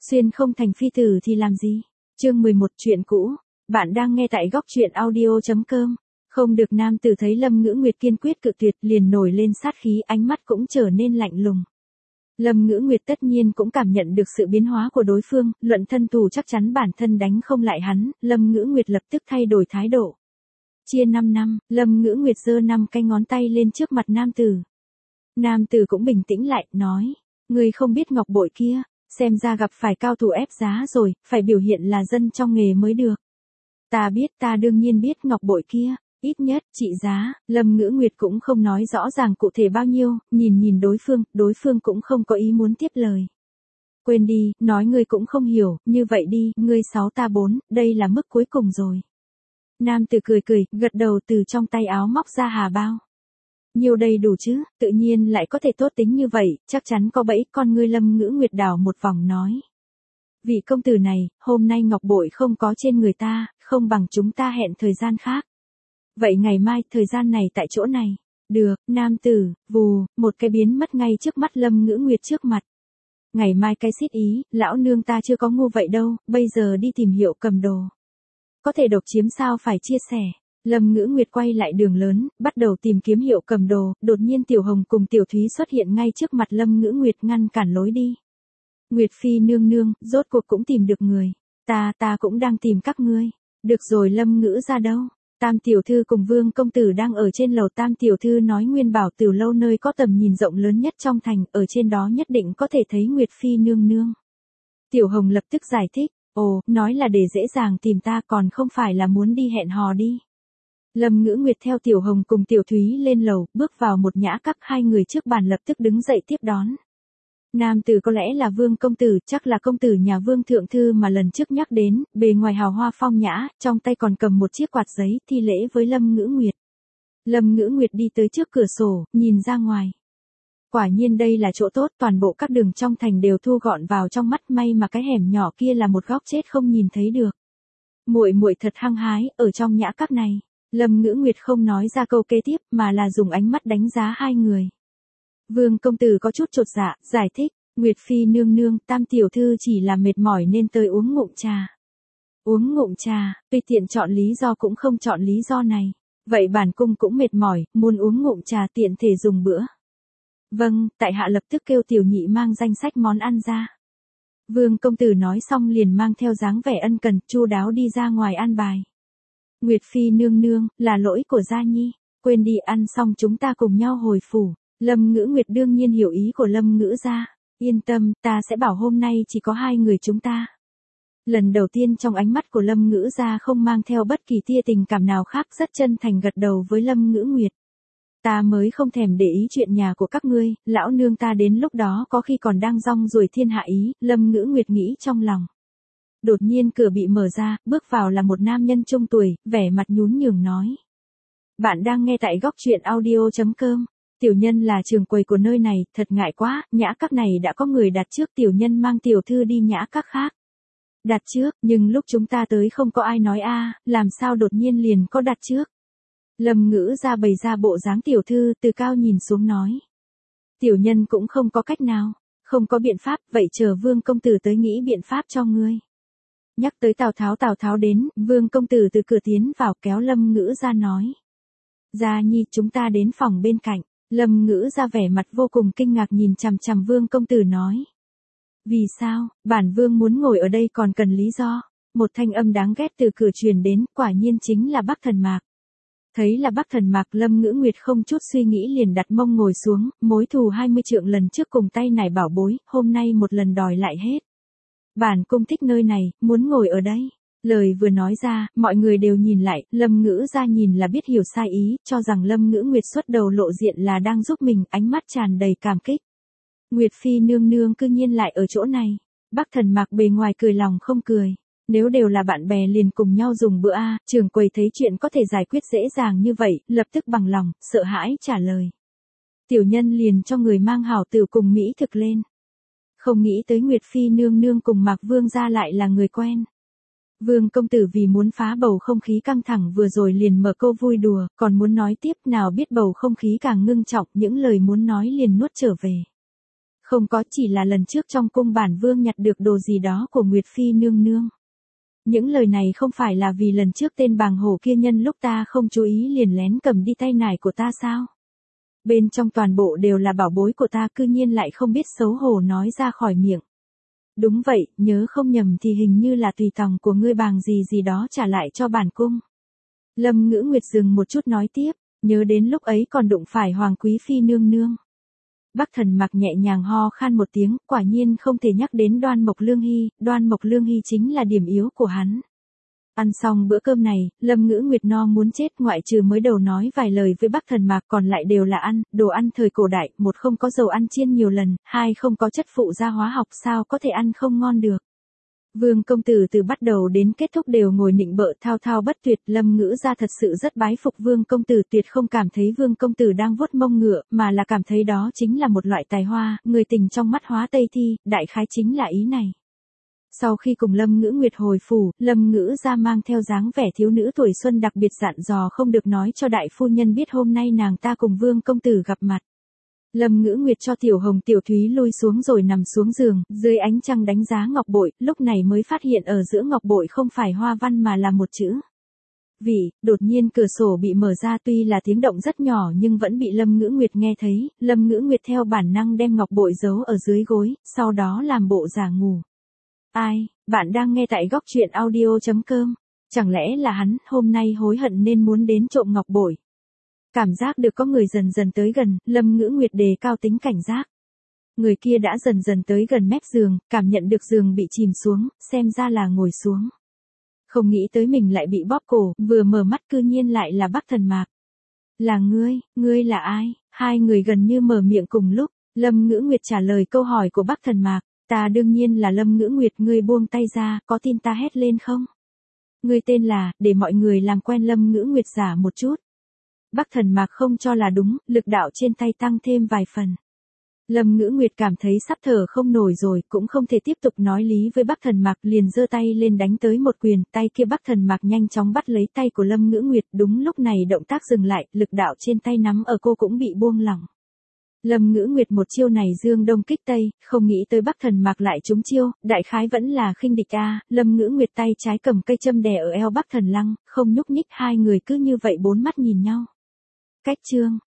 Xuyên không thành phi tử thì làm gì? Chương 11 chuyện cũ. Bạn đang nghe tại góc truyện audio.com. Không được, nam tử thấy Lâm Ngữ Nguyệt kiên quyết cự tuyệt liền nổi lên sát khí, ánh mắt cũng trở nên lạnh lùng. Lâm Ngữ Nguyệt tất nhiên cũng cảm nhận được sự biến hóa của đối phương, luận thân thủ chắc chắn bản thân đánh không lại hắn, Lâm Ngữ Nguyệt lập tức thay đổi thái độ. Chia 5 năm, Lâm Ngữ Nguyệt giơ 5 cái ngón tay lên trước mặt nam tử. Nam tử cũng bình tĩnh lại, nói, ngươi không biết ngọc bội kia, xem ra gặp phải cao thủ ép giá rồi, phải biểu hiện là dân trong nghề mới được. Ta biết, ta đương nhiên biết ngọc bội kia, ít nhất, trị giá, Lâm Ngữ Nguyệt cũng không nói rõ ràng cụ thể bao nhiêu, nhìn đối phương cũng không có ý muốn tiếp lời. Quên đi, nói ngươi cũng không hiểu, như vậy đi, ngươi 6 ta 4, đây là mức cuối cùng rồi. Nam tử cười, gật đầu, từ trong tay áo móc ra hà bao. Nhiều đầy đủ chứ, tự nhiên lại có thể tốt tính như vậy, chắc chắn có bẫy, con ngươi Lâm Ngữ Nguyệt đảo một vòng nói. Vị công tử này, hôm nay ngọc bội không có trên người ta, không bằng chúng ta hẹn thời gian khác. Vậy ngày mai, thời gian này tại chỗ này. Được, nam tử, vù, một cái biến mất ngay trước mắt Lâm Ngữ Nguyệt trước mặt. Ngày mai cái xít ý, lão nương ta chưa có ngu vậy đâu, bây giờ đi tìm hiệu cầm đồ. Có thể độc chiếm sao phải chia sẻ. Lâm Ngữ Nguyệt quay lại đường lớn, bắt đầu tìm kiếm hiệu cầm đồ, đột nhiên Tiểu Hồng cùng Tiểu Thúy xuất hiện ngay trước mặt Lâm Ngữ Nguyệt ngăn cản lối đi. Nguyệt Phi nương nương, rốt cuộc cũng tìm được người. Ta cũng đang tìm các ngươi. Được rồi, Lâm Ngữ ra đâu? Tam tiểu thư cùng Vương công tử đang ở trên lầu. Tam tiểu thư nói Nguyên Bảo Tiểu lâu nơi có tầm nhìn rộng lớn nhất trong thành, ở trên đó nhất định có thể thấy Nguyệt Phi nương nương. Tiểu Hồng lập tức giải thích, ồ, nói là để dễ dàng tìm ta, còn không phải là muốn đi hẹn hò đi. Lâm Ngữ Nguyệt theo Tiểu Hồng cùng Tiểu Thúy lên lầu, bước vào một nhã các, hai người trước bàn lập tức đứng dậy tiếp đón. Nam tử có lẽ là Vương công tử, chắc là công tử nhà Vương thượng thư mà lần trước nhắc đến, bề ngoài hào hoa phong nhã, trong tay còn cầm một chiếc quạt giấy, thi lễ với Lâm Ngữ Nguyệt. Lâm Ngữ Nguyệt đi tới trước cửa sổ, nhìn ra ngoài. Quả nhiên đây là chỗ tốt, toàn bộ các đường trong thành đều thu gọn vào trong mắt, may mà cái hẻm nhỏ kia là một góc chết không nhìn thấy được. Muội thật hăng hái, ở trong nhã các này. Lâm Ngữ Nguyệt không nói ra câu kế tiếp, mà là dùng ánh mắt đánh giá hai người. Vương công tử có chút chột dạ, giải thích, Nguyệt Phi nương nương, Tam tiểu thư chỉ là mệt mỏi nên tới uống ngụm trà. Uống ngụm trà, tùy tiện chọn lý do cũng không chọn lý do này. Vậy bản cung cũng mệt mỏi, muốn uống ngụm trà tiện thể dùng bữa. Vâng, tại hạ lập tức kêu tiểu nhị mang danh sách món ăn ra. Vương công tử nói xong liền mang theo dáng vẻ ân cần, chu đáo đi ra ngoài an bài. Nguyệt Phi nương nương, là lỗi của gia nhi, quên đi, ăn xong chúng ta cùng nhau hồi phủ. Lâm Ngữ Nguyệt đương nhiên hiểu ý của Lâm Ngữ gia, yên tâm, ta sẽ bảo hôm nay chỉ có hai người chúng ta. Lần đầu tiên trong ánh mắt của Lâm Ngữ gia không mang theo bất kỳ tia tình cảm nào khác, rất chân thành gật đầu với Lâm Ngữ Nguyệt. Ta mới không thèm để ý chuyện nhà của các ngươi, lão nương ta đến lúc đó có khi còn đang rong ruổi thiên hạ ý, Lâm Ngữ Nguyệt nghĩ trong lòng. Đột nhiên cửa bị mở ra, bước vào là một nam nhân trung tuổi, vẻ mặt nhún nhường nói. Bạn đang nghe tại góc truyện audio.com. Tiểu nhân là trường quầy của nơi này, thật ngại quá, nhã các này đã có người đặt trước, tiểu nhân mang tiểu thư đi nhã các khác. Đặt trước, nhưng lúc chúng ta tới không có ai nói làm sao đột nhiên liền có đặt trước. Lâm Ngữ ra bày ra bộ dáng tiểu thư, từ cao nhìn xuống nói. Tiểu nhân cũng không có cách nào, không có biện pháp, vậy chờ Vương công tử tới nghĩ biện pháp cho ngươi. Nhắc tới Tào Tháo đến, Vương công tử từ cửa tiến vào kéo Lâm Ngữ ra nói. Gia nhi, chúng ta đến phòng bên cạnh. Lâm Ngữ ra vẻ mặt vô cùng kinh ngạc nhìn chằm chằm Vương công tử nói. Vì sao, bản Vương muốn ngồi ở đây còn cần lý do. Một thanh âm đáng ghét từ cửa truyền đến, quả nhiên chính là Bắc Thần Mạc. Thấy là Bắc Thần Mạc, Lâm Ngữ Nguyệt không chút suy nghĩ liền đặt mông ngồi xuống, mối thù 20 trượng lần trước cùng tay nải bảo bối, hôm nay một lần đòi lại hết. Bản cung thích nơi này, muốn ngồi ở đây. Lời vừa nói ra, mọi người đều nhìn lại, Lâm Ngữ ra nhìn là biết hiểu sai ý, cho rằng Lâm Ngữ Nguyệt xuất đầu lộ diện là đang giúp mình, ánh mắt tràn đầy cảm kích. Nguyệt Phi nương nương cư nhiên lại ở chỗ này. Bắc Thần Mạc bề ngoài cười lòng không cười. Nếu đều là bạn bè liền cùng nhau dùng bữa trưởng quầy thấy chuyện có thể giải quyết dễ dàng như vậy, lập tức bằng lòng, sợ hãi trả lời. Tiểu nhân liền cho người mang hảo tử cùng Mỹ thực lên. Không nghĩ tới Nguyệt Phi nương nương cùng Mạc Vương gia lại là người quen. Vương công tử vì muốn phá bầu không khí căng thẳng vừa rồi liền mở câu vui đùa, còn muốn nói tiếp, nào biết bầu không khí càng ngưng trọng, những lời muốn nói liền nuốt trở về. Không có, chỉ là lần trước trong cung bản vương nhặt được đồ gì đó của Nguyệt Phi nương nương. Những lời này không phải là vì lần trước tên bàng hổ kia nhân lúc ta không chú ý liền lén cầm đi tay nải của ta sao? Bên trong toàn bộ đều là bảo bối của ta, cư nhiên lại không biết xấu hổ nói ra khỏi miệng. Đúng vậy, nhớ không nhầm thì hình như là tùy tòng của ngươi bàng gì gì đó trả lại cho bản cung. Lâm Ngữ Nguyệt dừng một chút nói tiếp, nhớ đến lúc ấy còn đụng phải Hoàng Quý Phi nương nương. Bắc Thần Mặc nhẹ nhàng ho khan một tiếng, quả nhiên không thể nhắc đến Đoan Mộc Lương Hy, Đoan Mộc Lương Hy chính là điểm yếu của hắn. Ăn xong bữa cơm này, Lâm Ngữ Nguyệt no muốn chết, ngoại trừ mới đầu nói vài lời với Bắc Thần Mạc còn lại đều là ăn, đồ ăn thời cổ đại, một không có dầu ăn chiên nhiều lần, hai không có chất phụ gia hóa học, sao có thể ăn không ngon được. Vương công tử từ bắt đầu đến kết thúc đều ngồi nịnh bợ thao thao bất tuyệt, Lâm Ngữ gia thật sự rất bái phục Vương công tử, tuyệt không cảm thấy Vương công tử đang vuốt mông ngựa, mà là cảm thấy đó chính là một loại tài hoa, người tình trong mắt hóa Tây Thi, đại khái chính là ý này. Sau khi cùng Lâm Ngữ Nguyệt hồi phủ, Lâm Ngữ gia mang theo dáng vẻ thiếu nữ tuổi xuân đặc biệt dặn dò không được nói cho đại phu nhân biết hôm nay nàng ta cùng Vương công tử gặp mặt. Lâm Ngữ Nguyệt cho Tiểu Hồng Tiểu Thúy lui xuống rồi nằm xuống giường, dưới ánh trăng đánh giá ngọc bội, lúc này mới phát hiện ở giữa ngọc bội không phải hoa văn mà là một chữ. Vị, đột nhiên cửa sổ bị mở ra, tuy là tiếng động rất nhỏ nhưng vẫn bị Lâm Ngữ Nguyệt nghe thấy, Lâm Ngữ Nguyệt theo bản năng đem ngọc bội giấu ở dưới gối, sau đó làm bộ giả ngủ. Ai, bạn đang nghe tại góc truyện audio.com, chẳng lẽ là hắn hôm nay hối hận nên muốn đến trộm ngọc bội. Cảm giác được có người dần dần tới gần, Lâm Ngữ Nguyệt đề cao tính cảnh giác. Người kia đã dần dần tới gần mép giường, cảm nhận được giường bị chìm xuống, xem ra là ngồi xuống. Không nghĩ tới mình lại bị bóp cổ, vừa mở mắt cư nhiên lại là Bắc Thần Mạc. Là ngươi là ai? Hai người gần như mở miệng cùng lúc, Lâm Ngữ Nguyệt trả lời câu hỏi của Bắc Thần Mạc. Ta đương nhiên là Lâm Ngữ Nguyệt, ngươi buông tay ra, có tin ta hét lên không? Ngươi tên là, để mọi người làm quen Lâm Ngữ Nguyệt giả một chút. Bắc Thần Mạc không cho là đúng, lực đạo trên tay tăng thêm vài phần. Lâm Ngữ Nguyệt cảm thấy sắp thở không nổi rồi, cũng không thể tiếp tục nói lý với Bắc Thần Mạc, liền giơ tay lên đánh tới một quyền, tay kia Bắc Thần Mạc nhanh chóng bắt lấy tay của Lâm Ngữ Nguyệt, đúng lúc này động tác dừng lại, lực đạo trên tay nắm ở cô cũng bị buông lỏng. Lâm Ngữ Nguyệt một chiêu này dương đông kích tây, không nghĩ tới Bắc Thần Mạc lại trúng chiêu, đại khái vẫn là khinh địch a. Lâm Ngữ Nguyệt tay trái cầm cây châm đè ở eo Bắc Thần Lăng, không nhúc nhích, hai người cứ như vậy bốn mắt nhìn nhau. Cách chương